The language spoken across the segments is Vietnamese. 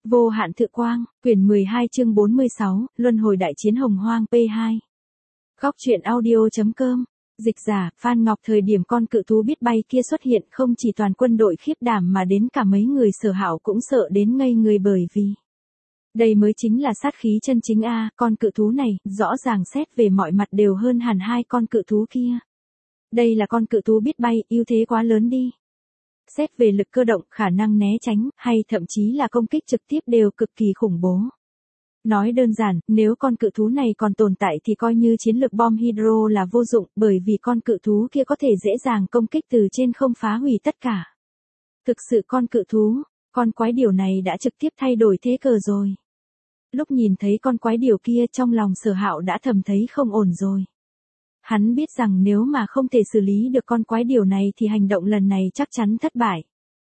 Vô hạn thự quang, quyển 12 chương 46, Luân hồi đại chiến hồng hoang P2. Góc truyện audio.com. Dịch giả, Phan Ngọc. Thời điểm con cự thú biết bay kia xuất hiện, không chỉ toàn quân đội khiếp đảm mà đến cả mấy người Sở Hạo cũng sợ đến ngây người, bởi vì đây mới chính là sát khí chân chính a, con cự thú này, rõ ràng xét về mọi mặt đều hơn hẳn hai con cự thú kia. Đây là con cự thú biết bay, ưu thế quá lớn đi. Xét về lực cơ động, khả năng né tránh, hay thậm chí là công kích trực tiếp đều cực kỳ khủng bố. Nói đơn giản, nếu con cự thú này còn tồn tại thì coi như chiến lược bom hydro là vô dụng, bởi vì con cự thú kia có thể dễ dàng công kích từ trên không phá hủy tất cả. Thực sự con cự thú, con quái điểu này đã trực tiếp thay đổi thế cờ rồi. Lúc nhìn thấy con quái điểu kia, trong lòng Sở Hạo đã thầm thấy không ổn rồi. Hắn biết rằng nếu mà không thể xử lý được con quái điểu này thì hành động lần này chắc chắn thất bại.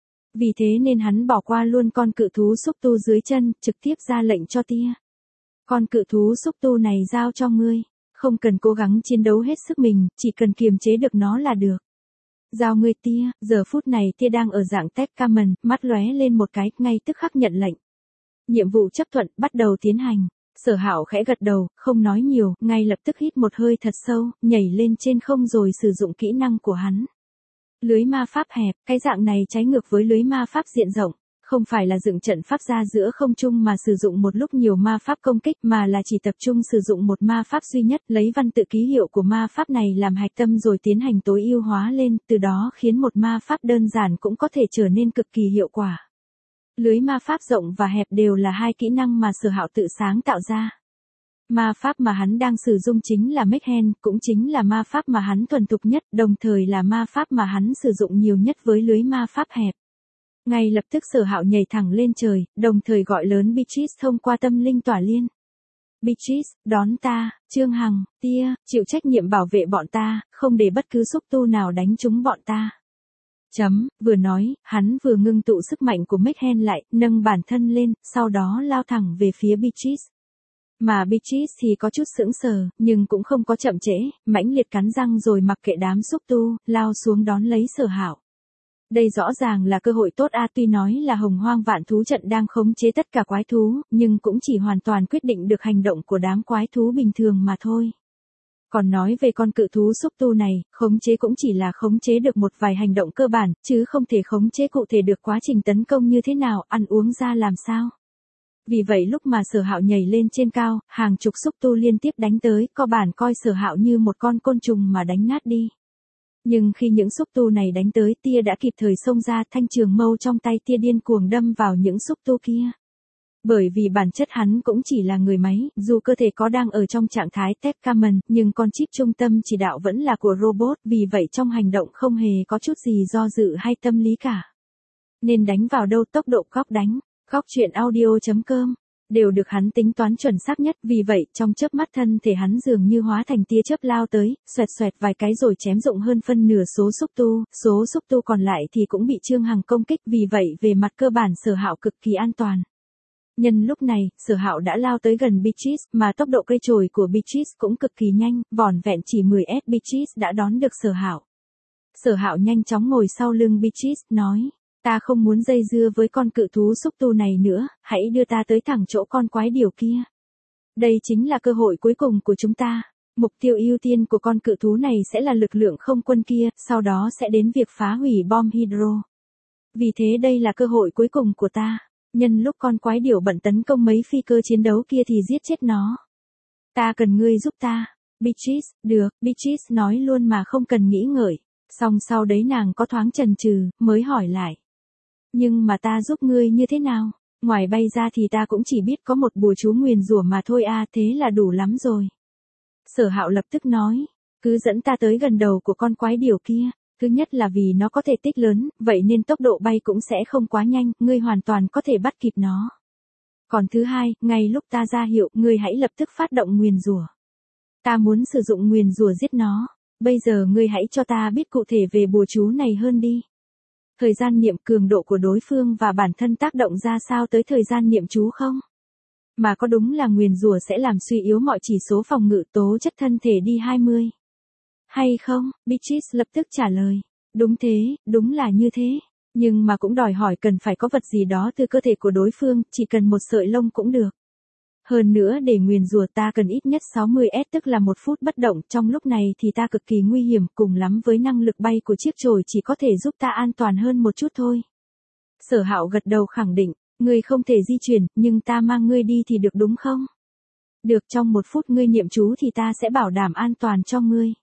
Vì thế nên hắn bỏ qua luôn con cự thú xúc tu dưới chân, trực tiếp ra lệnh cho tia. Con cự thú xúc tu này giao cho ngươi, không cần cố gắng chiến đấu hết sức mình, chỉ cần kiềm chế được nó là được. Giao ngươi tia. Giờ phút này tia đang ở dạng Tech Common, mắt lóe lên một cái, ngay tức khắc nhận lệnh. Nhiệm vụ chấp thuận, bắt đầu tiến hành. Sở Hạo khẽ gật đầu, không nói nhiều, ngay lập tức hít một hơi thật sâu, nhảy lên trên không rồi sử dụng kỹ năng của hắn. Lưới ma pháp hẹp, cái dạng này trái ngược với lưới ma pháp diện rộng, không phải là dựng trận pháp ra giữa không trung mà sử dụng một lúc nhiều ma pháp công kích, mà là chỉ tập trung sử dụng một ma pháp duy nhất, lấy văn tự ký hiệu của ma pháp này làm hạch tâm rồi tiến hành tối ưu hóa lên, từ đó khiến một ma pháp đơn giản cũng có thể trở nên cực kỳ hiệu quả. Lưới ma pháp rộng và hẹp đều là hai kỹ năng mà Sở Hạo tự sáng tạo ra. Ma pháp mà hắn đang sử dụng chính là Mekhen, cũng chính là ma pháp mà hắn thuần thục nhất, đồng thời là ma pháp mà hắn sử dụng nhiều nhất với lưới ma pháp hẹp. Ngay lập tức Sở Hạo nhảy thẳng lên trời, đồng thời gọi lớn Beatrice thông qua tâm linh tỏa liên. Beatrice, đón ta, Trương Hằng, tia, chịu trách nhiệm bảo vệ bọn ta, không để bất cứ xúc tu nào đánh trúng bọn ta. Vừa nói, hắn vừa ngưng tụ sức mạnh của Mekhen lại, nâng bản thân lên, sau đó lao thẳng về phía Beatrice. Mà Beatrice thì có chút sững sờ, nhưng cũng không có chậm trễ, mãnh liệt cắn răng rồi mặc kệ đám xúc tu, lao xuống đón lấy Sở Hạo. Đây rõ ràng là cơ hội tốt a, tuy nói là hồng hoang vạn thú trận đang khống chế tất cả quái thú, nhưng cũng chỉ hoàn toàn quyết định được hành động của đám quái thú bình thường mà thôi. Còn nói về con cự thú xúc tu này, khống chế cũng chỉ là khống chế được một vài hành động cơ bản, chứ không thể khống chế cụ thể được quá trình tấn công như thế nào, ăn uống ra làm sao. Vì vậy lúc mà Sở Hạo nhảy lên trên cao, hàng chục xúc tu liên tiếp đánh tới, co bản coi Sở Hạo như một con côn trùng mà đánh nát đi. Nhưng khi những xúc tu này đánh tới, tia đã kịp thời xông ra, thanh trường mâu trong tay tia điên cuồng đâm vào những xúc tu kia. Bởi vì bản chất hắn cũng chỉ là người máy, dù cơ thể có đang ở trong trạng thái Tech Common, nhưng con chip trung tâm chỉ đạo vẫn là của robot, vì vậy trong hành động không hề có chút gì do dự hay tâm lý cả. Nên đánh vào đâu, tốc độ góc đánh, góc truyện audio.com, đều được hắn tính toán chuẩn xác nhất, vì vậy trong chớp mắt thân thể hắn dường như hóa thành tia chớp lao tới, xoẹt xoẹt vài cái rồi chém rụng hơn phân nửa số xúc tu còn lại thì cũng bị Trương Hằng công kích, vì vậy về mặt cơ bản Sở Hạo cực kỳ an toàn. Nhân lúc này, Sở Hạo đã lao tới gần Beatrice, mà tốc độ cây chổi của Beatrice cũng cực kỳ nhanh, vỏn vẹn chỉ 10s Beatrice đã đón được Sở Hạo. Sở Hạo nhanh chóng ngồi sau lưng Beatrice, nói, ta không muốn dây dưa với con cự thú xúc tu này nữa, hãy đưa ta tới thẳng chỗ con quái điểu kia. Đây chính là cơ hội cuối cùng của chúng ta. Mục tiêu ưu tiên của con cự thú này sẽ là lực lượng không quân kia, sau đó sẽ đến việc phá hủy bom hydro. Vì thế đây là cơ hội cuối cùng của ta. Nhân lúc con quái điểu bận tấn công mấy phi cơ chiến đấu kia thì giết chết nó. Ta cần ngươi giúp ta. Beatrice, được, Beatrice nói luôn mà không cần nghĩ ngợi. Xong sau đấy nàng có thoáng chần chừ, mới hỏi lại. Nhưng mà ta giúp ngươi như thế nào? Ngoài bay ra thì ta cũng chỉ biết có một bùa chú nguyền rủa mà thôi a, thế là đủ lắm rồi. Sở Hạo lập tức nói, cứ dẫn ta tới gần đầu của con quái điểu kia. Thứ nhất là vì nó có thể tích lớn, vậy nên tốc độ bay cũng sẽ không quá nhanh, ngươi hoàn toàn có thể bắt kịp nó. Còn thứ hai, ngay lúc ta ra hiệu, ngươi hãy lập tức phát động nguyền rủa. Ta muốn sử dụng nguyền rủa giết nó. Bây giờ ngươi hãy cho ta biết cụ thể về bùa chú này hơn đi. Thời gian niệm, cường độ của đối phương và bản thân tác động ra sao tới thời gian niệm chú không? Mà có đúng là nguyền rủa sẽ làm suy yếu mọi chỉ số phòng ngự tố chất thân thể đi 20? Hay không? Beatrice lập tức trả lời. Đúng thế, đúng là như thế. Nhưng mà cũng đòi hỏi cần phải có vật gì đó từ cơ thể của đối phương, chỉ cần một sợi lông cũng được. Hơn nữa để nguyền rủa ta cần ít nhất 60S tức là 1 phút bất động, trong lúc này thì ta cực kỳ nguy hiểm, cùng lắm với năng lực bay của chiếc chổi chỉ có thể giúp ta an toàn hơn một chút thôi. Sở Hạo gật đầu khẳng định, ngươi không thể di chuyển, nhưng ta mang ngươi đi thì được đúng không? Được, trong 1 phút ngươi niệm chú thì ta sẽ bảo đảm an toàn cho ngươi.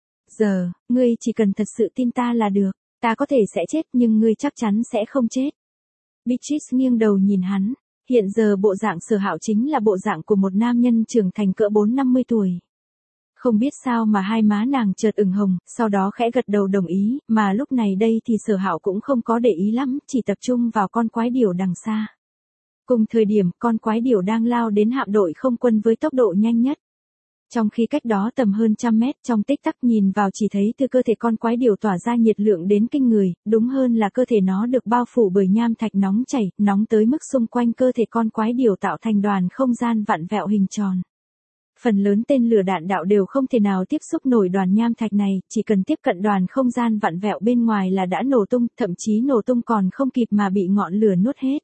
Giờ, ngươi chỉ cần thật sự tin ta là được, ta có thể sẽ chết nhưng ngươi chắc chắn sẽ không chết. Beatrice nghiêng đầu nhìn hắn. Hiện giờ bộ dạng Sở Hạo chính là bộ dạng của một nam nhân trưởng thành cỡ 4-50 tuổi. Không biết sao mà hai má nàng chợt ửng hồng, sau đó khẽ gật đầu đồng ý, mà lúc này đây thì Sở Hạo cũng không có để ý lắm, chỉ tập trung vào con quái điểu đằng xa. Cùng thời điểm, con quái điểu đang lao đến hạm đội không quân với tốc độ nhanh nhất. Trong khi cách đó tầm hơn 100 mét, trong tích tắc nhìn vào chỉ thấy từ cơ thể con quái điểu tỏa ra nhiệt lượng đến kinh người, đúng hơn là cơ thể nó được bao phủ bởi nham thạch nóng chảy, nóng tới mức xung quanh cơ thể con quái điểu tạo thành đoàn không gian vặn vẹo hình tròn. Phần lớn tên lửa đạn đạo đều không thể nào tiếp xúc nổi đoàn nham thạch này, chỉ cần tiếp cận đoàn không gian vặn vẹo bên ngoài là đã nổ tung, thậm chí nổ tung còn không kịp mà bị ngọn lửa nuốt hết.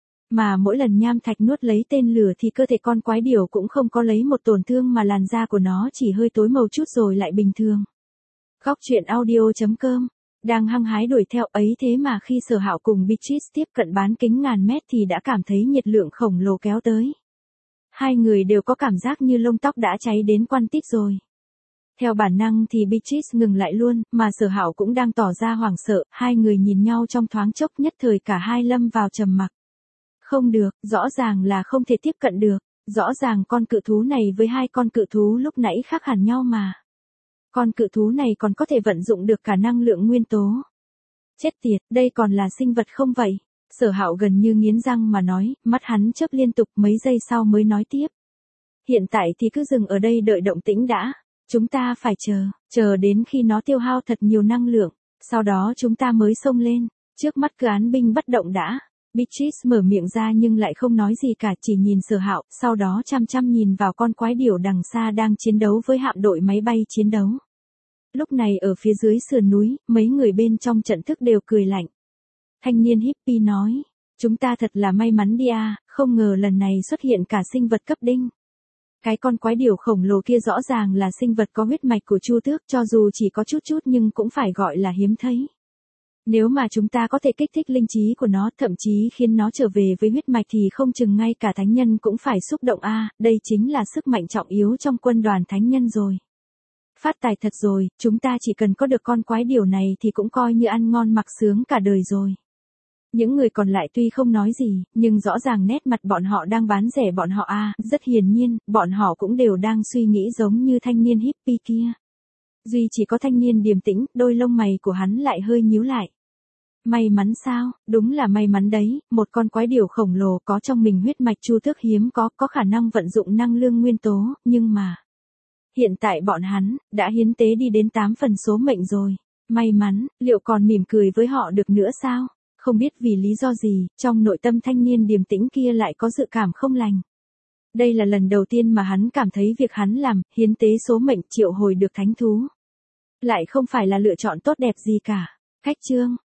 Mà mỗi lần nham thạch nuốt lấy tên lửa thì cơ thể con quái điểu cũng không có lấy một tổn thương mà làn da của nó chỉ hơi tối màu chút rồi lại bình thường. Góc truyện audio.com đang hăng hái đuổi theo ấy thế mà khi Sở Hạo cùng Beatrice tiếp cận bán kính ngàn mét thì đã cảm thấy nhiệt lượng khổng lồ kéo tới. Hai người đều có cảm giác như lông tóc đã cháy đến quăn tít rồi. Theo bản năng thì Beatrice ngừng lại luôn, mà Sở Hạo cũng đang tỏ ra hoảng sợ, hai người nhìn nhau trong thoáng chốc nhất thời cả hai lâm vào trầm mặc. Không được, rõ ràng là không thể tiếp cận được, rõ ràng con cự thú này với hai con cự thú lúc nãy khác hẳn nhau mà. Con cự thú này còn có thể vận dụng được cả năng lượng nguyên tố. Chết tiệt, đây còn là sinh vật không vậy? Sở Hạo gần như nghiến răng mà nói, mắt hắn chớp liên tục mấy giây sau mới nói tiếp. Hiện tại thì cứ dừng ở đây đợi động tĩnh đã. Chúng ta phải chờ đến khi nó tiêu hao thật nhiều năng lượng, sau đó chúng ta mới xông lên. Trước mắt cứ án binh bất động đã. Beatrice mở miệng ra nhưng lại không nói gì cả, chỉ nhìn Sở Hạo, sau đó chăm chăm nhìn vào con quái điểu đằng xa đang chiến đấu với hạm đội máy bay chiến đấu. Lúc này ở phía dưới sườn núi, mấy người bên trong trận thức đều cười lạnh. Thanh niên hippie nói, chúng ta thật là may mắn đi à, không ngờ lần này xuất hiện cả sinh vật cấp đinh. Cái con quái điểu khổng lồ kia rõ ràng là sinh vật có huyết mạch của Chu Tước, cho dù chỉ có chút nhưng cũng phải gọi là hiếm thấy. Nếu mà chúng ta có thể kích thích linh trí của nó, thậm chí khiến nó trở về với huyết mạch thì không chừng ngay cả thánh nhân cũng phải xúc động a, đây chính là sức mạnh trọng yếu trong quân đoàn thánh nhân rồi. Phát tài thật rồi, chúng ta chỉ cần có được con quái điểu này thì cũng coi như ăn ngon mặc sướng cả đời rồi. Những người còn lại tuy không nói gì, nhưng rõ ràng nét mặt bọn họ đang bán rẻ bọn họ a, rất hiển nhiên, bọn họ cũng đều đang suy nghĩ giống như thanh niên hippie kia. Duy chỉ có thanh niên điềm tĩnh, đôi lông mày của hắn lại hơi nhíu lại. May mắn sao, đúng là may mắn đấy, một con quái điểu khổng lồ có trong mình huyết mạch Chu Tước hiếm có khả năng vận dụng năng lượng nguyên tố, nhưng mà hiện tại bọn hắn đã hiến tế đi đến 8 phần số mệnh rồi. May mắn, liệu còn mỉm cười với họ được nữa sao? Không biết vì lý do gì, trong nội tâm thanh niên điềm tĩnh kia lại có dự cảm không lành. Đây là lần đầu tiên mà hắn cảm thấy việc hắn làm, hiến tế số mệnh triệu hồi được thánh thú, lại không phải là lựa chọn tốt đẹp gì cả. Khách chương